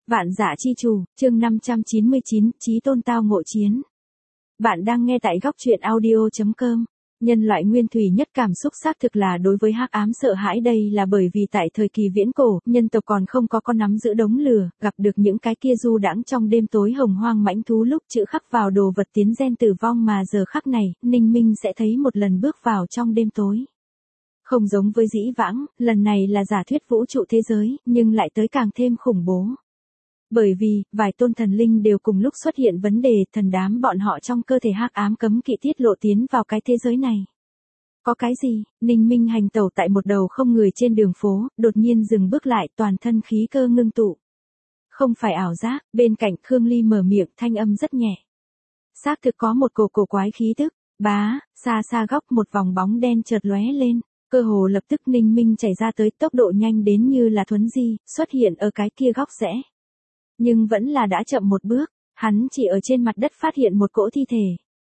Vạn Dã Chi Chủ, chương 599, Chí Tôn Tao Ngộ Chiến. Bạn đang nghe tại góc truyện audio.com. Nhân loại nguyên thủy nhất cảm xúc xác thực là đối với hắc ám sợ hãi, đây là bởi vì tại thời kỳ viễn cổ, nhân tộc còn không có con nắm giữ đống lửa, gặp được những cái kia du đãng trong đêm tối hồng hoang mãnh thú lúc chữ khắc vào đồ vật tiến gen tử vong, mà giờ khắc này, Ninh Minh sẽ thấy một lần bước vào trong đêm tối. Không giống với dĩ vãng, lần này là giả thuyết vũ trụ thế giới, nhưng lại tới càng thêm khủng bố. Bởi vì, vài tôn thần linh đều cùng lúc xuất hiện vấn đề, thần đám bọn họ trong cơ thể hắc ám cấm kỵ tiết lộ tiến vào cái thế giới này. Có cái gì? Ninh Minh hành tẩu tại một đầu không người trên đường phố, đột nhiên dừng bước lại, toàn thân khí cơ ngưng tụ. Không phải ảo giác, bên cạnh Khương Ly mở miệng, thanh âm rất nhẹ. Xác thực có một cổ quái khí tức, xa xa góc một vòng bóng đen chợt lóe lên. Cơ hồ lập tức Ninh Minh chảy ra tới, tốc độ nhanh đến như là thuấn di, xuất hiện ở cái kia góc rẽ. Nhưng vẫn là đã chậm một bước, hắn chỉ ở trên mặt đất phát hiện một cỗ thi thể.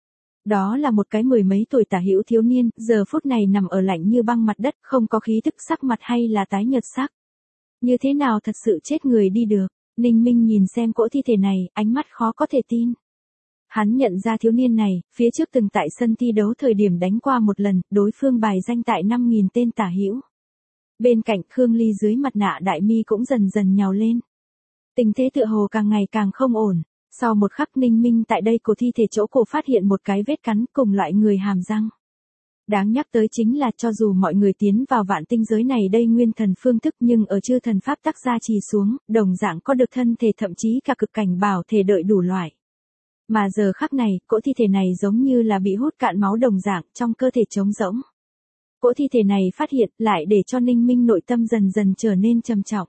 Đó là một cái mười mấy tuổi tả hữu thiếu niên, giờ phút này nằm ở lạnh như băng mặt đất, không có khí tức, sắc mặt hay là tái nhợt sắc. Như thế nào thật sự chết người đi được? Ninh Minh nhìn xem cỗ thi thể này, ánh mắt khó có thể tin. Hắn nhận ra thiếu niên này, phía trước từng tại sân thi đấu thời điểm đánh qua một lần, đối phương bài danh tại 5.000 tên tả hữu. Bên cạnh Khương Ly dưới mặt nạ đại mi cũng dần dần nhào lên. Tình thế tựa hồ càng ngày càng không ổn. Sau một khắc Ninh Minh tại đây cổ thi thể chỗ cổ phát hiện một cái vết cắn cùng loại người hàm răng. Đáng nhắc tới chính là cho dù mọi người tiến vào vạn tinh giới này đây nguyên thần phương thức, nhưng ở chư thần pháp tắc gia trì xuống, đồng dạng có được thân thể, thậm chí cả cực cảnh bảo thể đợi đủ loại. Mà giờ khắc này, cỗ thi thể này giống như là bị hút cạn máu đồng dạng, trong cơ thể trống rỗng. Cỗ thi thể này phát hiện lại để cho Ninh Minh nội tâm dần dần trở nên trầm trọng.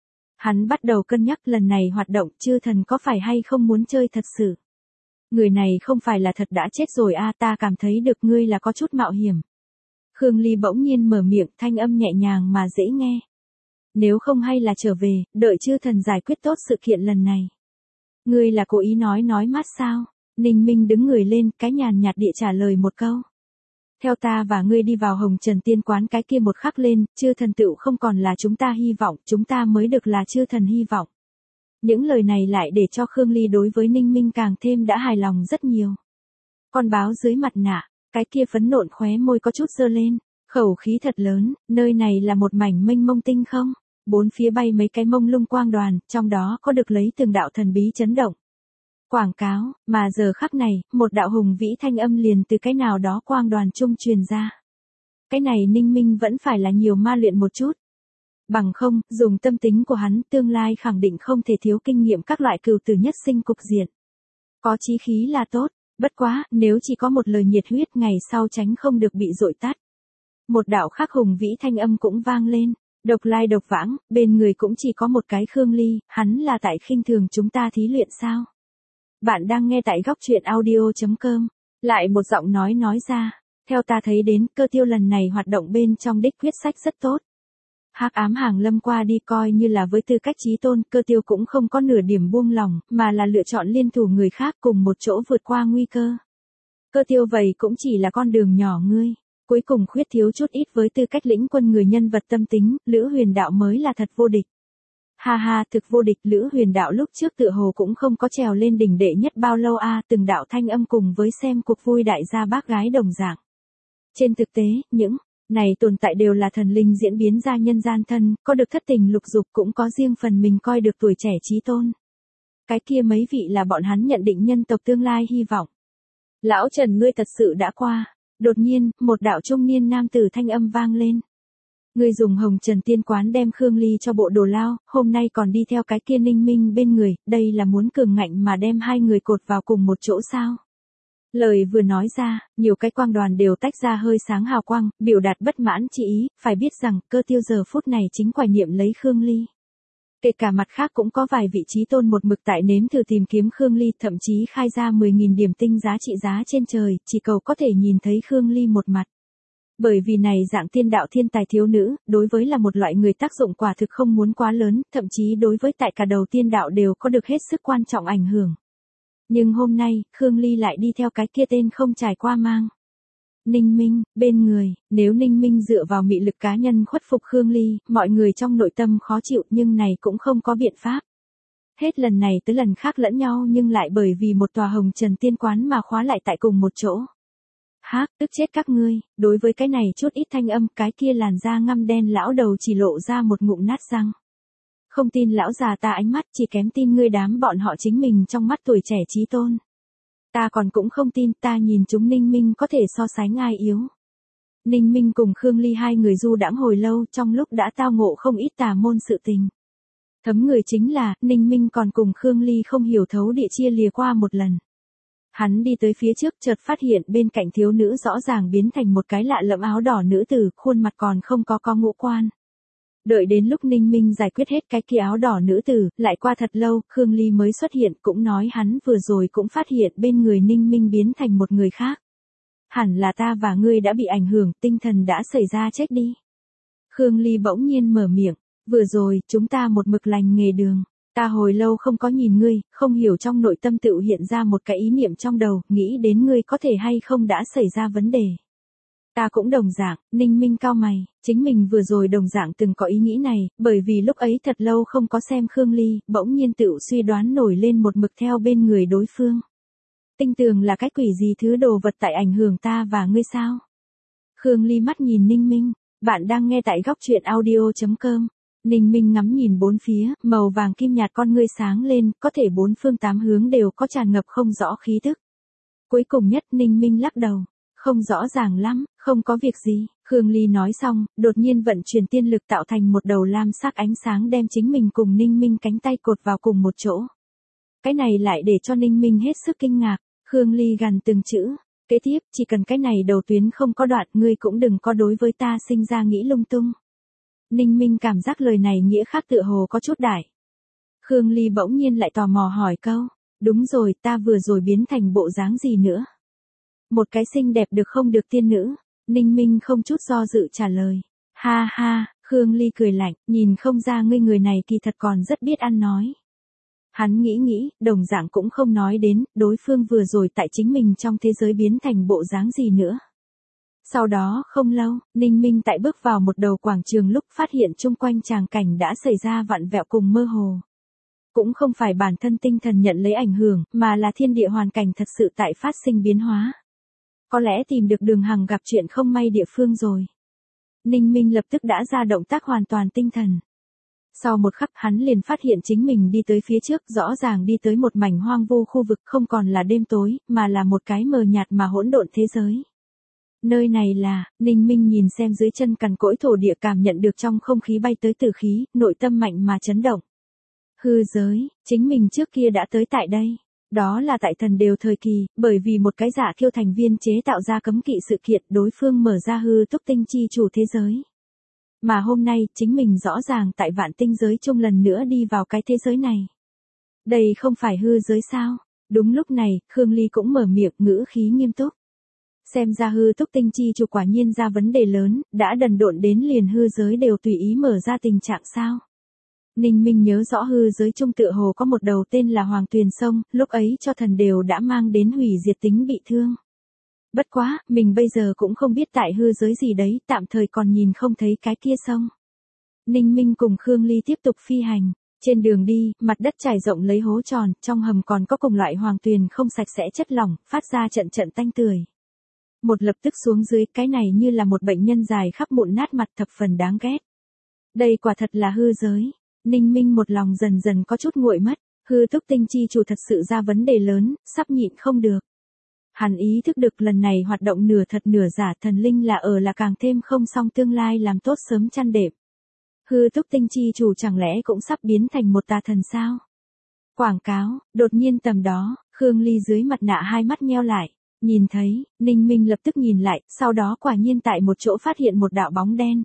Hắn bắt đầu cân nhắc lần này hoạt động chư thần có phải hay không muốn chơi thật sự. Người này không phải là thật đã chết rồi ta cảm thấy được ngươi là có chút mạo hiểm. Khương Ly bỗng nhiên mở miệng, thanh âm nhẹ nhàng mà dễ nghe. Nếu không hay là trở về, đợi chư thần giải quyết tốt sự kiện lần này. Ngươi là cố ý nói mát sao? Ninh Minh đứng người lên, cái nhàn nhạt địa trả lời một câu. Theo ta và ngươi đi vào Hồng Trần Tiên Quán cái kia một khắc lên, chư thần tựu không còn là chúng ta hy vọng, chúng ta mới được là chư thần hy vọng. Những lời này lại để cho Khương Ly đối với Ninh Minh càng thêm đã hài lòng rất nhiều. Con báo dưới mặt nạ, cái kia phấn nộn khóe môi có chút giơ lên, khẩu khí thật lớn, nơi này là một mảnh mênh mông tinh không, bốn phía bay mấy cái mông lung quang đoàn, trong đó có được lấy từng đạo thần bí chấn động. Quảng cáo, mà giờ khắc này, một đạo hùng vĩ thanh âm liền từ cái nào đó quang đoàn trung truyền ra. Cái này Ninh Minh vẫn phải là nhiều ma luyện một chút. Bằng không, dùng tâm tính của hắn, tương lai khẳng định không thể thiếu kinh nghiệm các loại cừu tử nhất sinh cục diện. Có chí khí là tốt, bất quá, nếu chỉ có một lời nhiệt huyết ngày sau tránh không được bị dội tắt. Một đạo khác hùng vĩ thanh âm cũng vang lên, độc lai độc vãng, bên người cũng chỉ có một cái Khương Ly, hắn là tại khinh thường chúng ta thí luyện sao? Bạn đang nghe tại góc truyện audio.com. Lại một giọng nói ra, theo ta thấy đến, Cơ Tiêu lần này hoạt động bên trong đích quyết sách rất tốt. Hắc ám hàng lâm qua đi, coi như là với tư cách chí tôn, Cơ Tiêu cũng không có nửa điểm buông lỏng, mà là lựa chọn liên thủ người khác cùng một chỗ vượt qua nguy cơ. Cơ Tiêu vậy cũng chỉ là con đường nhỏ ngươi, cuối cùng khuyết thiếu chút ít với tư cách lĩnh quân người nhân vật tâm tính, Lữ Huyền Đạo mới là thật vô địch. Ha, thực vô địch. Lữ Huyền Đạo lúc trước tựa hồ cũng không có trèo lên đỉnh đệ nhất bao lâu từng đạo thanh âm cùng với xem cuộc vui đại gia bác gái đồng dạng. Trên thực tế, những này tồn tại đều là thần linh diễn biến ra nhân gian thân, có được thất tình lục dục, cũng có riêng phần mình coi được tuổi trẻ chí tôn. Cái kia mấy vị là bọn hắn nhận định nhân tộc tương lai hy vọng. Lão Trần, ngươi thật sự đã qua. Đột nhiên, một đạo trung niên nam tử thanh âm vang lên. Ngươi dùng Hồng Trần Tiên Quán đem Khương Ly cho bộ đồ lao, hôm nay còn đi theo cái kia Ninh Minh bên người, đây là muốn cường ngạnh mà đem hai người cột vào cùng một chỗ sao? Lời vừa nói ra, nhiều cái quang đoàn đều tách ra hơi sáng hào quang, biểu đạt bất mãn chỉ ý, phải biết rằng, Cơ Tiêu giờ phút này chính quả niệm lấy Khương Ly. Kể cả mặt khác cũng có vài vị trí tôn một mực tại nếm thử tìm kiếm Khương Ly, thậm chí khai ra 10.000 điểm tinh giá trị giá trên trời, chỉ cầu có thể nhìn thấy Khương Ly một mặt. Bởi vì này dạng tiên đạo thiên tài thiếu nữ, đối với là một loại người tác dụng quả thực không muốn quá lớn, thậm chí đối với tại cả đầu tiên đạo đều có được hết sức quan trọng ảnh hưởng. Nhưng hôm nay, Khương Ly lại đi theo cái kia tên không trải qua mang. Ninh Minh, bên người, nếu Ninh Minh dựa vào mị lực cá nhân khuất phục Khương Ly, mọi người trong nội tâm khó chịu, nhưng này cũng không có biện pháp. Hết lần này tới lần khác lẫn nhau nhưng lại bởi vì một tòa hồng trần tiên quán mà khóa lại tại cùng một chỗ. Hác, tức chết các ngươi, đối với cái này chút ít thanh âm, cái kia làn da ngăm đen lão đầu chỉ lộ ra một ngụm nát răng. Không tin lão già ta ánh mắt, chỉ kém tin ngươi đám bọn họ chính mình trong mắt tuổi trẻ trí tôn. Ta còn cũng không tin, ta nhìn chúng Ninh Minh có thể so sánh ai yếu. Ninh Minh cùng Khương Ly hai người du đãng hồi lâu, trong lúc đã tao ngộ không ít tà môn sự tình. Thấm người chính là, Ninh Minh còn cùng Khương Ly không hiểu thấu địa chia lìa qua một lần. Hắn đi tới phía trước chợt phát hiện bên cạnh thiếu nữ rõ ràng biến thành một cái lạ lẫm áo đỏ nữ tử, khuôn mặt còn không có ngũ quan. Đợi đến lúc Ninh Minh giải quyết hết cái kia áo đỏ nữ tử, lại qua thật lâu, Khương Ly mới xuất hiện cũng nói hắn vừa rồi cũng phát hiện bên người Ninh Minh biến thành một người khác. Hẳn là ta và ngươi đã bị ảnh hưởng, tinh thần đã xảy ra chết đi. Khương Ly bỗng nhiên mở miệng, vừa rồi, chúng ta một mực lành nghề đường. Ta hồi lâu không có nhìn ngươi, không hiểu trong nội tâm tự hiện ra một cái ý niệm trong đầu, nghĩ đến ngươi có thể hay không đã xảy ra vấn đề. Ta cũng đồng dạng, Ninh Minh cau mày, chính mình vừa rồi đồng dạng từng có ý nghĩ này, bởi vì lúc ấy thật lâu không có xem Khương Ly, bỗng nhiên tự suy đoán nổi lên một mực theo bên người đối phương. Tinh tường là cái quỷ gì thứ đồ vật tại ảnh hưởng ta và ngươi sao? Khương Ly mắt nhìn Ninh Minh, bạn đang nghe tại góc truyện audio.com. Ninh Minh ngắm nhìn bốn phía, màu vàng kim nhạt con ngươi sáng lên, có thể bốn phương tám hướng đều có tràn ngập không rõ khí tức. Cuối cùng nhất Ninh Minh lắc đầu, không rõ ràng lắm, không có việc gì. Khương Ly nói xong, đột nhiên vận chuyển tiên lực tạo thành một đầu lam sắc ánh sáng đem chính mình cùng Ninh Minh cánh tay cột vào cùng một chỗ. Cái này lại để cho Ninh Minh hết sức kinh ngạc, Khương Ly gằn từng chữ, kế tiếp, chỉ cần cái này đầu tuyến không có đoạn, ngươi cũng đừng có đối với ta sinh ra nghĩ lung tung. Ninh Minh cảm giác lời này nghĩa khác tựa hồ có chút đại. Khương Ly bỗng nhiên lại tò mò hỏi câu, đúng rồi, ta vừa rồi biến thành bộ dáng gì nữa? Một cái xinh đẹp được không được tiên nữ, Ninh Minh không chút do dự trả lời. Ha ha, Khương Ly cười lạnh, nhìn không ra ngươi người này kỳ thật còn rất biết ăn nói. Hắn nghĩ, đồng dạng cũng không nói đến, đối phương vừa rồi tại chính mình trong thế giới biến thành bộ dáng gì nữa. Sau đó không lâu, Ninh Minh tại bước vào một đầu quảng trường lúc phát hiện chung quanh tràng cảnh đã xảy ra vặn vẹo cùng mơ hồ. Cũng không phải bản thân tinh thần nhận lấy ảnh hưởng, mà là thiên địa hoàn cảnh thật sự tại phát sinh biến hóa. Có lẽ tìm được đường hằng gặp chuyện không may địa phương rồi. Ninh Minh lập tức đã ra động tác hoàn toàn tinh thần. Sau một khắc hắn liền phát hiện chính mình đi tới phía trước, rõ ràng đi tới một mảnh hoang vu khu vực không còn là đêm tối, mà là một cái mờ nhạt mà hỗn độn thế giới. Nơi này là, Ninh Minh nhìn xem dưới chân cằn cỗi thổ địa cảm nhận được trong không khí bay tới tử khí, nội tâm mạnh mà chấn động. Hư giới, chính mình trước kia đã tới tại đây. Đó là tại thần đều thời kỳ, bởi vì một cái giả kiêu thành viên chế tạo ra cấm kỵ sự kiện đối phương mở ra hư túc tinh chi chủ thế giới. Mà hôm nay, chính mình rõ ràng tại vạn tinh giới chung lần nữa đi vào cái thế giới này. Đây không phải hư giới sao? Đúng lúc này, Khương Ly cũng mở miệng ngữ khí nghiêm túc. Xem ra hư túc tinh chi chủ quả nhiên ra vấn đề lớn, đã đần độn đến liền hư giới đều tùy ý mở ra tình trạng sao. Ninh Minh nhớ rõ hư giới trung tựa hồ có một đầu tên là Hoàng Tuyền Sông, lúc ấy cho thần đều đã mang đến hủy diệt tính bị thương. Bất quá, mình bây giờ cũng không biết tại hư giới gì đấy, tạm thời còn nhìn không thấy cái kia sông. Ninh Minh cùng Khương Ly tiếp tục phi hành. Trên đường đi, mặt đất trải rộng lấy hố tròn, trong hầm còn có cùng loại hoàng tuyền không sạch sẽ chất lỏng, phát ra trận trận tanh tưởi. Một lập tức xuống dưới, cái này như là một bệnh nhân dài khắp mụn nát mặt thập phần đáng ghét. Đây quả thật là hư giới. Ninh Minh một lòng dần dần có chút nguội mất, hư túc tinh chi chủ thật sự ra vấn đề lớn, sắp nhịn không được. Hắn ý thức được lần này hoạt động nửa thật nửa giả thần linh là càng thêm không xong tương lai làm tốt sớm chăn đệm. Hư túc tinh chi chủ chẳng lẽ cũng sắp biến thành một tà thần sao? Quảng cáo, đột nhiên tầm đó, Khương Ly dưới mặt nạ hai mắt nheo lại, nhìn thấy, Ninh Minh lập tức nhìn lại, sau đó quả nhiên tại một chỗ phát hiện một đạo bóng đen.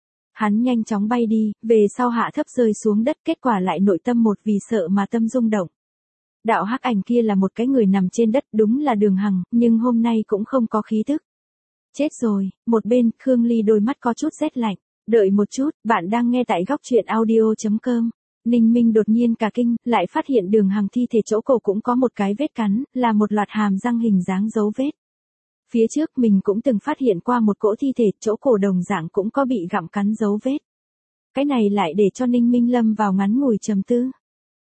Hắn nhanh chóng bay đi, về sau hạ thấp rơi xuống đất, kết quả lại nội tâm một vì sợ mà tâm rung động. Đạo hắc ảnh kia là một cái người nằm trên đất, đúng là Đường Hằng, nhưng hôm nay cũng không có khí tức. Chết rồi, một bên, Khương Ly đôi mắt có chút rét lạnh. Đợi một chút, bạn đang nghe tại góc truyện audio.com. Ninh Minh đột nhiên cả kinh, lại phát hiện Đường Hằng thi thể chỗ cổ cũng có một cái vết cắn, là một loạt hàm răng hình dáng dấu vết. Phía trước mình cũng từng phát hiện qua một cỗ thi thể, chỗ cổ đồng dạng cũng có bị gặm cắn dấu vết. Cái này lại để cho Ninh Minh lâm vào ngắn ngủi trầm tư.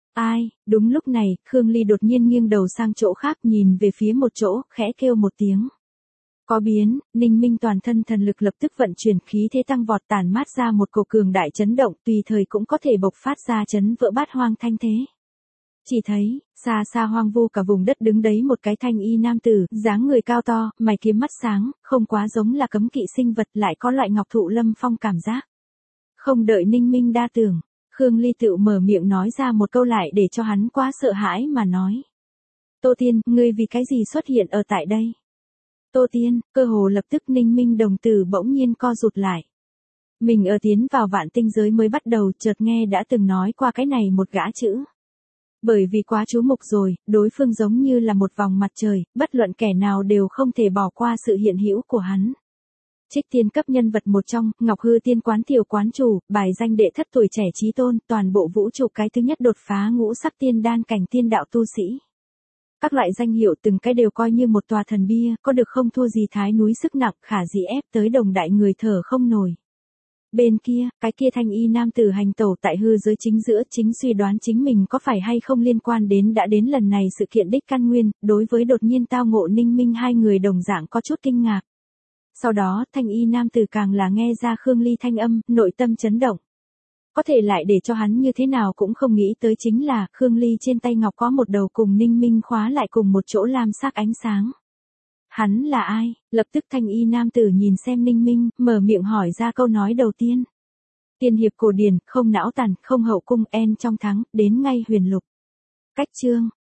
Ai? Đúng lúc này, Khương Ly đột nhiên nghiêng đầu sang chỗ khác nhìn về phía một chỗ, khẽ kêu một tiếng. Có biến, Ninh Minh toàn thân thần lực lập tức vận chuyển khí thế tăng vọt tản mát ra một cổ cường đại chấn động tùy thời cũng có thể bộc phát ra chấn vỡ bát hoang thanh thế. Chỉ thấy, xa xa hoang vu cả vùng đất đứng đấy một cái thanh y nam tử, dáng người cao to, mày kiếm mắt sáng, không quá giống là cấm kỵ sinh vật lại có loại ngọc thụ lâm phong cảm giác. Không đợi Ninh Minh đa tưởng, Khương Ly tự mở miệng nói ra một câu lại để cho hắn quá sợ hãi mà nói. Tô Tiên, ngươi vì cái gì xuất hiện ở tại đây? Tô Tiên, cơ hồ lập tức Ninh Minh đồng tử bỗng nhiên co rụt lại. Mình ở tiến vào vạn tinh giới mới bắt đầu chợt nghe đã từng nói qua cái này một gã chữ. Bởi vì quá chú mục rồi, đối phương giống như là một vòng mặt trời, bất luận kẻ nào đều không thể bỏ qua sự hiện hữu của hắn. Trích tiên cấp nhân vật một trong, Ngọc Hư Tiên quán tiểu quán chủ, bài danh đệ thất tuổi trẻ chí tôn, toàn bộ vũ trụ cái thứ nhất đột phá ngũ sắc tiên đan cảnh tiên đạo tu sĩ. Các loại danh hiệu từng cái đều coi như một tòa thần bia, có được không thua gì thái núi sức nặng, khả dĩ ép tới đồng đại người thở không nổi. Bên kia, cái kia thanh y nam tử hành tẩu tại hư giới chính giữa chính suy đoán chính mình có phải hay không liên quan đến đã đến lần này sự kiện đích căn nguyên, đối với đột nhiên tao ngộ Ninh Minh hai người đồng dạng có chút kinh ngạc. Sau đó, thanh y nam tử càng là nghe ra Khương Ly thanh âm, nội tâm chấn động. Có thể lại để cho hắn như thế nào cũng không nghĩ tới chính là, Khương Ly trên tay ngọc có một đầu cùng Ninh Minh khóa lại cùng một chỗ lam sắc ánh sáng. Hắn là ai? Lập tức thanh y nam tử nhìn xem Ninh Minh, mở miệng hỏi ra câu nói đầu tiên. Tiên hiệp cổ điển, không não tàn, không hậu cung, en trong thắng, đến ngay huyền lục. Cách chương.